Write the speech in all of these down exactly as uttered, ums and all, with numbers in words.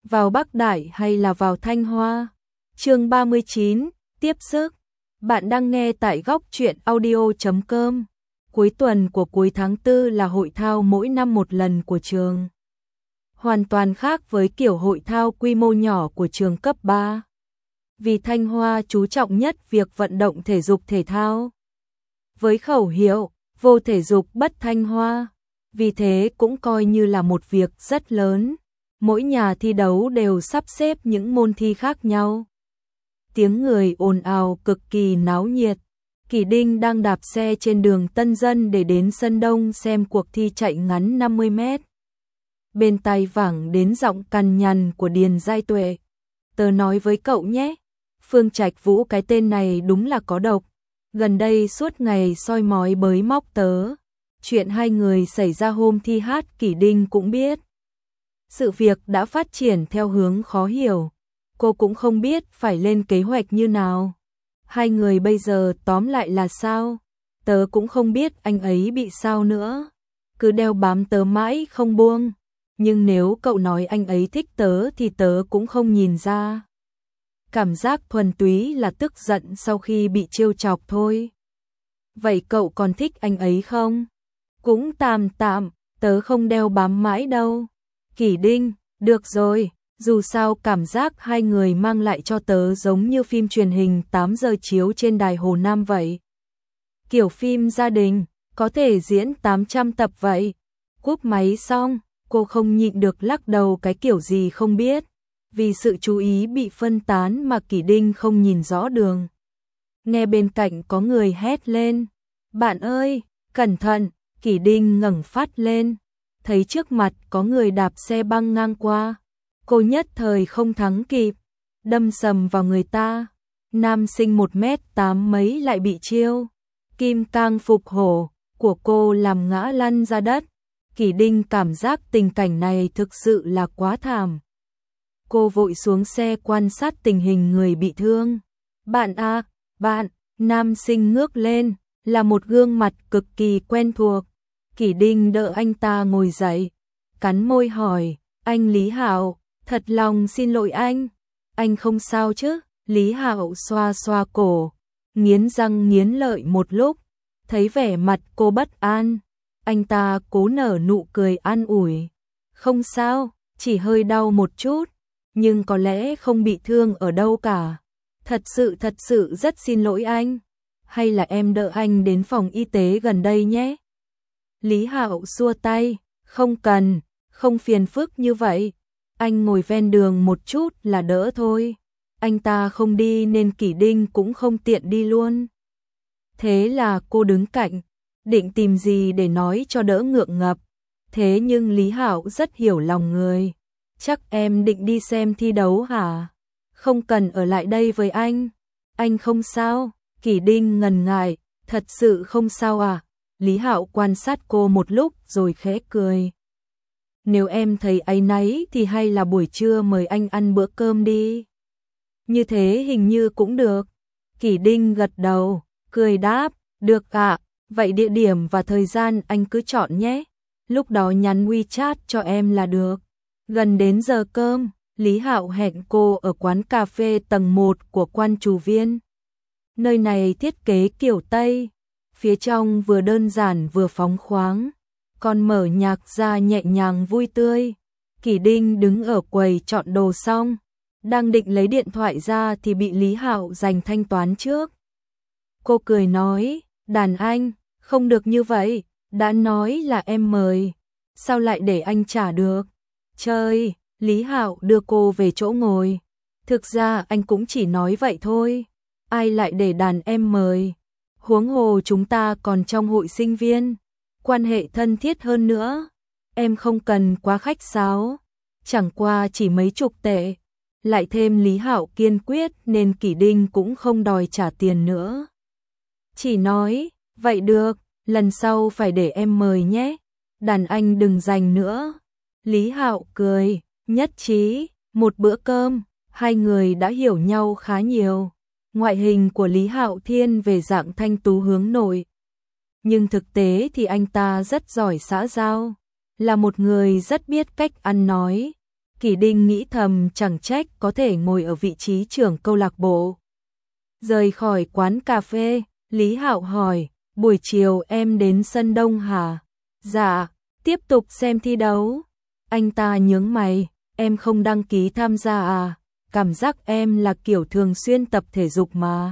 vào Bắc Đại hay là vào Thanh Hoa? Chương ba mươi chín, tiếp sức. Bạn đang nghe tại góc truyện audio chấm com. Cuối tuần của cuối tháng tư là hội thao mỗi năm một lần của trường. Hoàn toàn khác với kiểu hội thao quy mô nhỏ của trường cấp ba. Vì Thanh Hoa chú trọng nhất việc vận động thể dục thể thao. Với khẩu hiệu, vô thể dục bất Thanh Hoa. Vì thế cũng coi như là một việc rất lớn. Mỗi nhà thi đấu đều sắp xếp những môn thi khác nhau. Tiếng người ồn ào cực kỳ náo nhiệt. Kỷ Đinh đang đạp xe trên đường Tân Dân để đến sân đông xem cuộc thi chạy ngắn năm mươi mét. Bên tai vẳng đến giọng cằn nhằn của Điền Giai Tuệ. Tớ nói với cậu nhé, Phương Trạch Vũ cái tên này đúng là có độc. Gần đây suốt ngày soi mói bới móc tớ. Chuyện hai người xảy ra hôm thi hát Kỷ Đinh cũng biết. Sự việc đã phát triển theo hướng khó hiểu. Cô cũng không biết phải lên kế hoạch như nào. Hai người bây giờ tóm lại là sao? Tớ cũng không biết anh ấy bị sao nữa. Cứ đeo bám tớ mãi không buông. Nhưng nếu cậu nói anh ấy thích tớ thì tớ cũng không nhìn ra. Cảm giác thuần túy là tức giận sau khi bị trêu chọc thôi. Vậy cậu còn thích anh ấy không? Cũng tạm tạm, tớ không đeo bám mãi đâu. Kỷ Đinh, được rồi, dù sao cảm giác hai người mang lại cho tớ giống như phim truyền hình tám giờ chiếu trên đài Hồ Nam vậy. Kiểu phim gia đình, có thể diễn tám trăm tập vậy. Cúp máy xong, cô không nhịn được lắc đầu cái kiểu gì không biết. Vì sự chú ý bị phân tán mà Kỷ Đinh không nhìn rõ đường. Nghe bên cạnh có người hét lên. Bạn ơi, cẩn thận, Kỷ Đinh ngẩng phát lên. Thấy trước mặt có người đạp xe băng ngang qua. Cô nhất thời không thắng kịp. Đâm sầm vào người ta. Nam sinh một mét tám mấy lại bị chiêu. Kim cang phục hổ của cô làm ngã lăn ra đất. Kỷ Đinh cảm giác tình cảnh này thực sự là quá thảm. Cô vội xuống xe quan sát tình hình người bị thương. Bạn à, bạn, nam sinh ngước lên, là một gương mặt cực kỳ quen thuộc. Kỷ Đinh đỡ anh ta ngồi dậy, cắn môi hỏi, anh Lý Hạo, thật lòng xin lỗi anh. Anh không sao chứ? Lý Hạo xoa xoa cổ, nghiến răng nghiến lợi một lúc, thấy vẻ mặt cô bất an. Anh ta cố nở nụ cười an ủi. Không sao, chỉ hơi đau một chút, nhưng có lẽ không bị thương ở đâu cả. Thật sự thật sự rất xin lỗi anh. Hay là em đỡ anh đến phòng y tế gần đây nhé. Lý Hạo xua tay, không cần, không phiền phức như vậy. Anh ngồi ven đường một chút là đỡ thôi. Anh ta không đi nên Kỷ Đinh cũng không tiện đi luôn. Thế là cô đứng cạnh, định tìm gì để nói cho đỡ ngượng ngập. Thế nhưng Lý Hạo rất hiểu lòng người. Chắc em định đi xem thi đấu hả? Không cần ở lại đây với anh. Anh không sao. Kỷ Đinh ngần ngại, thật sự không sao à? Lý Hạo quan sát cô một lúc rồi khẽ cười. Nếu em thấy áy náy thì hay là buổi trưa mời anh ăn bữa cơm đi. Như thế hình như cũng được. Kỷ Đinh gật đầu, cười đáp, được ạ, vậy địa điểm và thời gian anh cứ chọn nhé. Lúc đó nhắn WeChat cho em là được. Gần đến giờ cơm, Lý Hạo hẹn cô ở quán cà phê tầng một của Quan Trù Viên. Nơi này thiết kế kiểu Tây, phía trong vừa đơn giản vừa phóng khoáng, còn mở nhạc ra nhẹ nhàng vui tươi. Kỷ Đinh đứng ở quầy chọn đồ xong, đang định lấy điện thoại ra thì bị Lý Hạo giành thanh toán trước. Cô cười nói, đàn anh, không được như vậy, đã nói là em mời, sao lại để anh trả được? Chơi, Lý Hạo đưa cô về chỗ ngồi. Thực ra anh cũng chỉ nói vậy thôi. Ai lại để đàn em mời? Huống hồ chúng ta còn trong hội sinh viên, quan hệ thân thiết hơn nữa. Em không cần quá khách sáo, chẳng qua chỉ mấy chục tệ. Lại thêm Lý Hạo kiên quyết nên Kỷ Đinh cũng không đòi trả tiền nữa. Chỉ nói, vậy được, lần sau phải để em mời nhé. Đàn anh đừng giành nữa. Lý Hạo cười, nhất trí, một bữa cơm, hai người đã hiểu nhau khá nhiều. Ngoại hình của Lý Hạo thiên về dạng thanh tú hướng nội. Nhưng thực tế thì anh ta rất giỏi xã giao, là một người rất biết cách ăn nói. Kỷ Đinh nghĩ thầm chẳng trách có thể ngồi ở vị trí trưởng câu lạc bộ. Rời khỏi quán cà phê, Lý Hạo hỏi, buổi chiều em đến sân Đông hả? Dạ, tiếp tục xem thi đấu. Anh ta nhướng mày, em không đăng ký tham gia à? Cảm giác em là kiểu thường xuyên tập thể dục mà.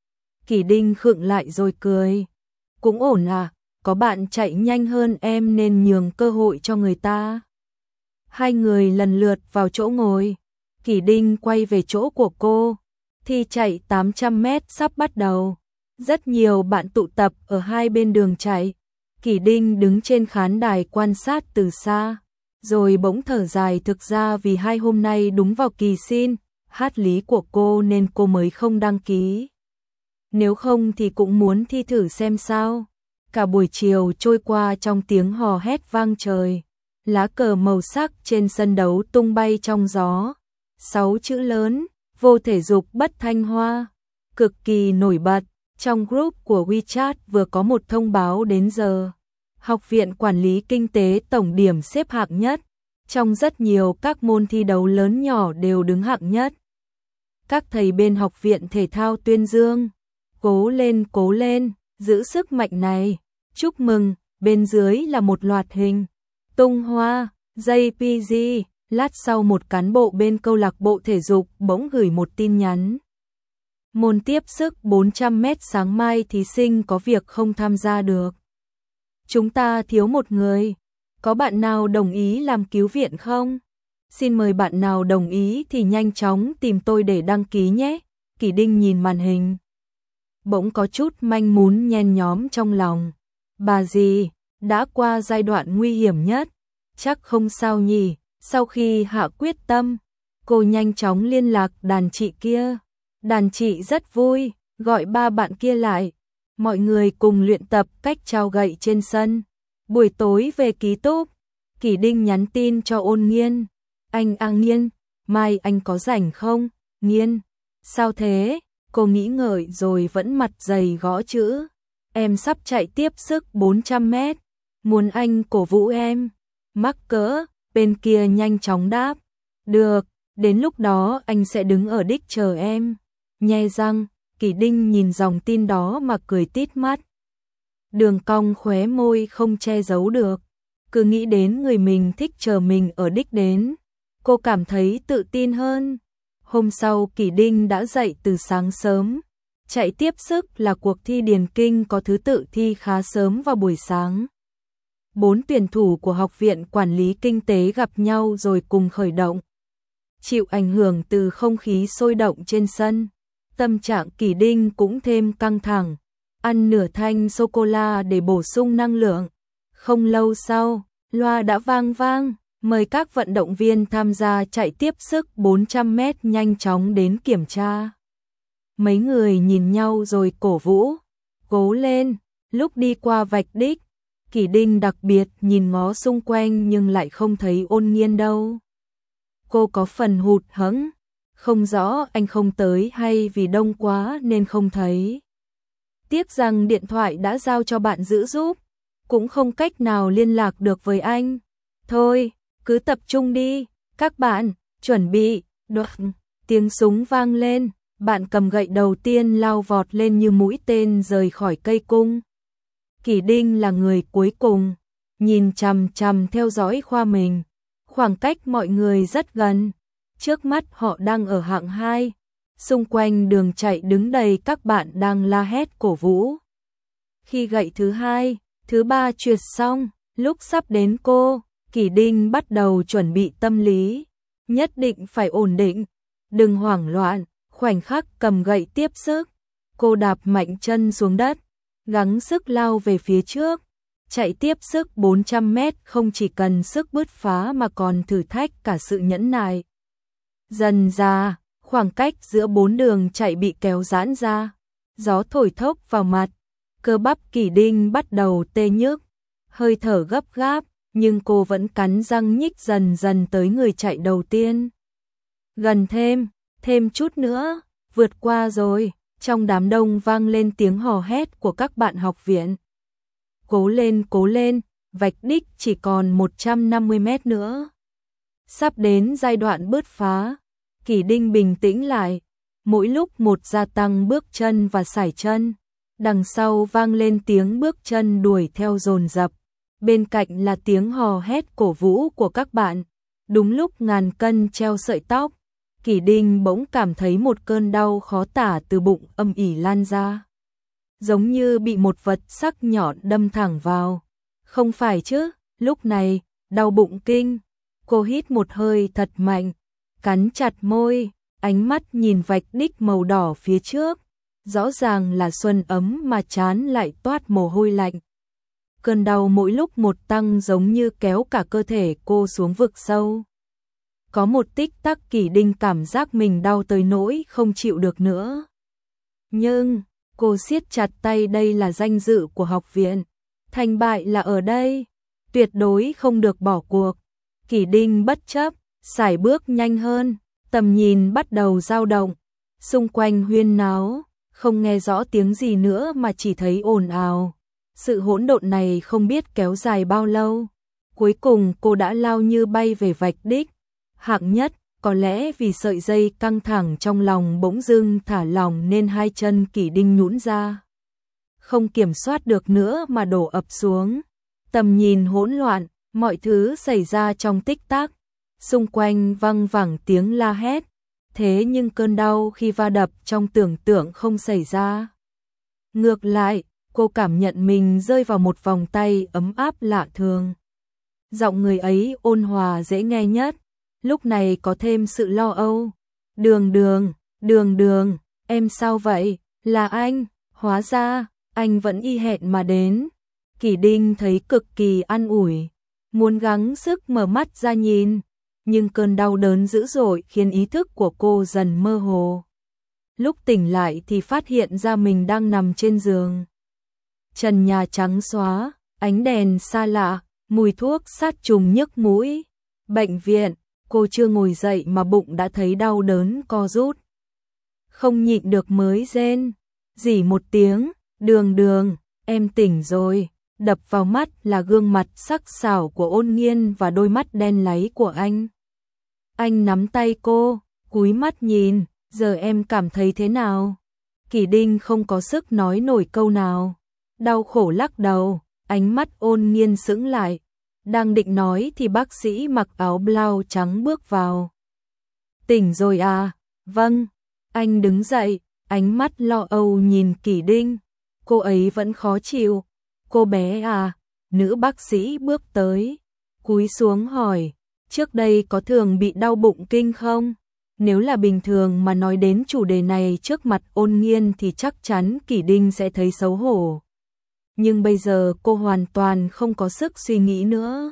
Kỷ Đinh khựng lại rồi cười. Cũng ổn à, có bạn chạy nhanh hơn em nên nhường cơ hội cho người ta. Hai người lần lượt vào chỗ ngồi. Kỷ Đinh quay về chỗ của cô. Thi chạy tám trăm mét sắp bắt đầu. Rất nhiều bạn tụ tập ở hai bên đường chạy. Kỷ Đinh đứng trên khán đài quan sát từ xa, rồi bỗng thở dài, thực ra vì hai hôm nay đúng vào kỳ xin hát lý của cô nên cô mới không đăng ký. Nếu không thì cũng muốn thi thử xem sao. Cả buổi chiều trôi qua trong tiếng hò hét vang trời. Lá cờ màu sắc trên sân đấu tung bay trong gió. Sáu chữ lớn, vô thể dục bất Thanh Hoa. Cực kỳ nổi bật. Trong group của WeChat vừa có một thông báo đến giờ. Học viện Quản lý Kinh tế tổng điểm xếp hạng nhất. Trong rất nhiều các môn thi đấu lớn nhỏ đều đứng hạng nhất. Các thầy bên học viện thể thao tuyên dương. Cố lên, cố lên, giữ sức mạnh này. Chúc mừng, bên dưới là một loạt hình. Tung hoa, gi pê giê, lát sau một cán bộ bên câu lạc bộ thể dục bỗng gửi một tin nhắn. Môn tiếp sức bốn trăm mét sáng mai thí sinh có việc không tham gia được. Chúng ta thiếu một người. Có bạn nào đồng ý làm cứu viện không? Xin mời bạn nào đồng ý thì nhanh chóng tìm tôi để đăng ký nhé. Kỷ Đinh nhìn màn hình. Bỗng có chút manh mún nhen nhóm trong lòng. Bà dì, đã qua giai đoạn nguy hiểm nhất. Chắc không sao nhỉ. Sau khi hạ quyết tâm, cô nhanh chóng liên lạc đàn chị kia. Đàn chị rất vui, gọi ba bạn kia lại. Mọi người cùng luyện tập cách trao gậy trên sân. Buổi tối về ký túc, Kỷ Đinh nhắn tin cho Ôn Nghiên. Anh à Nghiên, mai anh có rảnh không? Nghiên, sao thế? Cô nghĩ ngợi rồi vẫn mặt dày gõ chữ. Em sắp chạy tiếp sức bốn trăm mét. Muốn anh cổ vũ em. Mắc cỡ, bên kia nhanh chóng đáp. Được, đến lúc đó anh sẽ đứng ở đích chờ em. Nhe răng, Kỷ Đinh nhìn dòng tin đó mà cười tít mắt. Đường cong khóe môi không che giấu được. Cứ nghĩ đến người mình thích chờ mình ở đích đến. Cô cảm thấy tự tin hơn. Hôm sau Kỷ Đinh đã dậy từ sáng sớm. Chạy tiếp sức là cuộc thi điền kinh có thứ tự thi khá sớm vào buổi sáng. Bốn tuyển thủ của Học viện Quản lý Kinh tế gặp nhau rồi cùng khởi động. Chịu ảnh hưởng từ không khí sôi động trên sân, tâm trạng Kỷ Đinh cũng thêm căng thẳng. Ăn nửa thanh sô-cô-la để bổ sung năng lượng. Không lâu sau, loa đã vang vang, mời các vận động viên tham gia chạy tiếp sức bốn trăm mét nhanh chóng đến kiểm tra. Mấy người nhìn nhau rồi cổ vũ. Cố lên, lúc đi qua vạch đích, Kỷ Đinh đặc biệt nhìn ngó xung quanh nhưng lại không thấy Ôn Nghiên đâu. Cô có phần hụt hẫng, không rõ anh không tới hay vì đông quá nên không thấy. Tiếc rằng điện thoại đã giao cho bạn giữ giúp, cũng không cách nào liên lạc được với anh. Thôi, cứ tập trung đi, các bạn, chuẩn bị, đột, tiếng súng vang lên, bạn cầm gậy đầu tiên lao vọt lên như mũi tên rời khỏi cây cung. Kỷ Đinh là người cuối cùng, nhìn chằm chằm theo dõi khoa mình, khoảng cách mọi người rất gần, trước mắt họ đang ở hạng hai, xung quanh đường chạy đứng đầy các bạn đang la hét cổ vũ. Khi gậy thứ hai, thứ ba trượt xong, lúc sắp đến cô, Kỷ Đinh bắt đầu chuẩn bị tâm lý, nhất định phải ổn định, đừng hoảng loạn, khoảnh khắc cầm gậy tiếp sức, cô đạp mạnh chân xuống đất, gắng sức lao về phía trước, chạy tiếp sức bốn trăm mét không chỉ cần sức bứt phá mà còn thử thách cả sự nhẫn nại. Dần ra, khoảng cách giữa bốn đường chạy bị kéo giãn ra, gió thổi thốc vào mặt, cơ bắp Kỷ Đinh bắt đầu tê nhức, hơi thở gấp gáp, nhưng cô vẫn cắn răng nhích dần dần tới người chạy đầu tiên. Gần thêm, thêm chút nữa, vượt qua rồi, trong đám đông vang lên tiếng hò hét của các bạn học viện. Cố lên, cố lên, vạch đích chỉ còn một trăm năm mươi mét nữa. sắp đến giai đoạn bứt phá. Kỷ Đinh bình tĩnh lại, mỗi lúc một gia tăng bước chân và sải chân. Đằng sau vang lên tiếng bước chân đuổi theo dồn dập, bên cạnh là tiếng hò hét cổ vũ của các bạn. Đúng lúc ngàn cân treo sợi tóc, Kỷ Đinh bỗng cảm thấy một cơn đau khó tả từ bụng âm ỉ lan ra, giống như bị một vật sắc nhọn đâm thẳng vào. Không phải chứ, lúc này, đau bụng kinh. Cô hít một hơi thật mạnh, cắn chặt môi, ánh mắt nhìn vạch đích màu đỏ phía trước. Rõ ràng là xuân ấm mà trán lại toát mồ hôi lạnh. Cơn đau mỗi lúc một tăng giống như kéo cả cơ thể cô xuống vực sâu. Có một tích tắc Kỷ Đinh cảm giác mình đau tới nỗi không chịu được nữa. Nhưng, cô siết chặt tay, đây là danh dự của học viện. Thành bại là ở đây, tuyệt đối không được bỏ cuộc. Kỷ Đinh bất chấp, sải bước nhanh hơn, tầm nhìn bắt đầu dao động. Xung quanh huyên náo, không nghe rõ tiếng gì nữa mà chỉ thấy ồn ào. Sự hỗn độn này không biết kéo dài bao lâu. Cuối cùng cô đã lao như bay về vạch đích. Hạng nhất, có lẽ vì sợi dây căng thẳng trong lòng bỗng dưng thả lỏng nên hai chân Kỷ Đinh nhũn ra. Không kiểm soát được nữa mà đổ ập xuống. Tầm nhìn hỗn loạn, mọi thứ xảy ra trong tích tắc. Xung quanh văng vẳng tiếng la hét. Thế nhưng cơn đau khi va đập trong tưởng tượng không xảy ra. Ngược lại, cô cảm nhận mình rơi vào một vòng tay ấm áp lạ thường. Giọng người ấy ôn hòa dễ nghe nhất, lúc này có thêm sự lo âu. Đường đường, đường đường, em sao vậy? Là anh, hóa ra, anh vẫn y hẹn mà đến. Kỷ Đinh thấy cực kỳ an ủi, muốn gắng sức mở mắt ra nhìn. Nhưng cơn đau đớn dữ dội khiến ý thức của cô dần mơ hồ. Lúc tỉnh lại thì phát hiện ra mình đang nằm trên giường. Trần nhà trắng xóa, ánh đèn xa lạ, mùi thuốc sát trùng nhức mũi. Bệnh viện, cô chưa ngồi dậy mà bụng đã thấy đau đớn co rút. Không nhịn được mới rên, rỉ một tiếng, đường đường, em tỉnh rồi. Đập vào mắt là gương mặt sắc sảo của Ôn Nghiên và đôi mắt đen láy của anh. Anh nắm tay cô, cúi mắt nhìn, giờ em cảm thấy thế nào? Kỷ Đinh không có sức nói nổi câu nào. Đau khổ lắc đầu, ánh mắt Ôn Nghiên sững lại. Đang định nói thì bác sĩ mặc áo blau trắng bước vào. Tỉnh rồi à? Vâng. Anh đứng dậy, ánh mắt lo âu nhìn Kỷ Đinh. Cô ấy vẫn khó chịu. Cô bé à? Nữ bác sĩ bước tới, cúi xuống hỏi. Trước đây có thường bị đau bụng kinh không? Nếu là bình thường mà nói đến chủ đề này trước mặt Ôn Nghiên thì chắc chắn Kỷ Đinh sẽ thấy xấu hổ. Nhưng bây giờ cô hoàn toàn không có sức suy nghĩ nữa.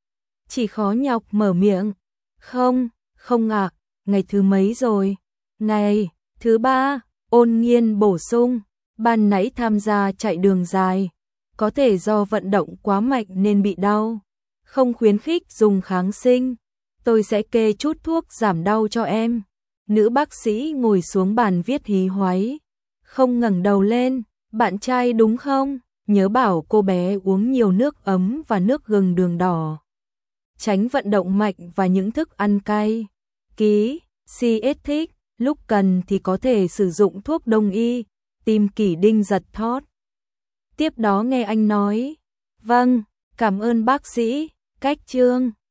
Chỉ khó nhọc mở miệng. Không, không ạ, à, ngày thứ mấy rồi? Ngày thứ ba, Ôn Nghiên bổ sung. Ban nãy tham gia chạy đường dài, có thể do vận động quá mạnh nên bị đau. Không khuyến khích dùng kháng sinh. Tôi sẽ kê chút thuốc giảm đau cho em. Nữ bác sĩ ngồi xuống bàn viết hí hoáy. Không ngẩng đầu lên. Bạn trai đúng không? Nhớ bảo cô bé uống nhiều nước ấm và nước gừng đường đỏ. Tránh vận động mạnh và những thức ăn cay. Ký, si ét thích. Lúc cần thì có thể sử dụng thuốc đông y. Tim Kỷ Đinh giật thót. Tiếp đó nghe anh nói. Vâng, cảm ơn bác sĩ. Cách chương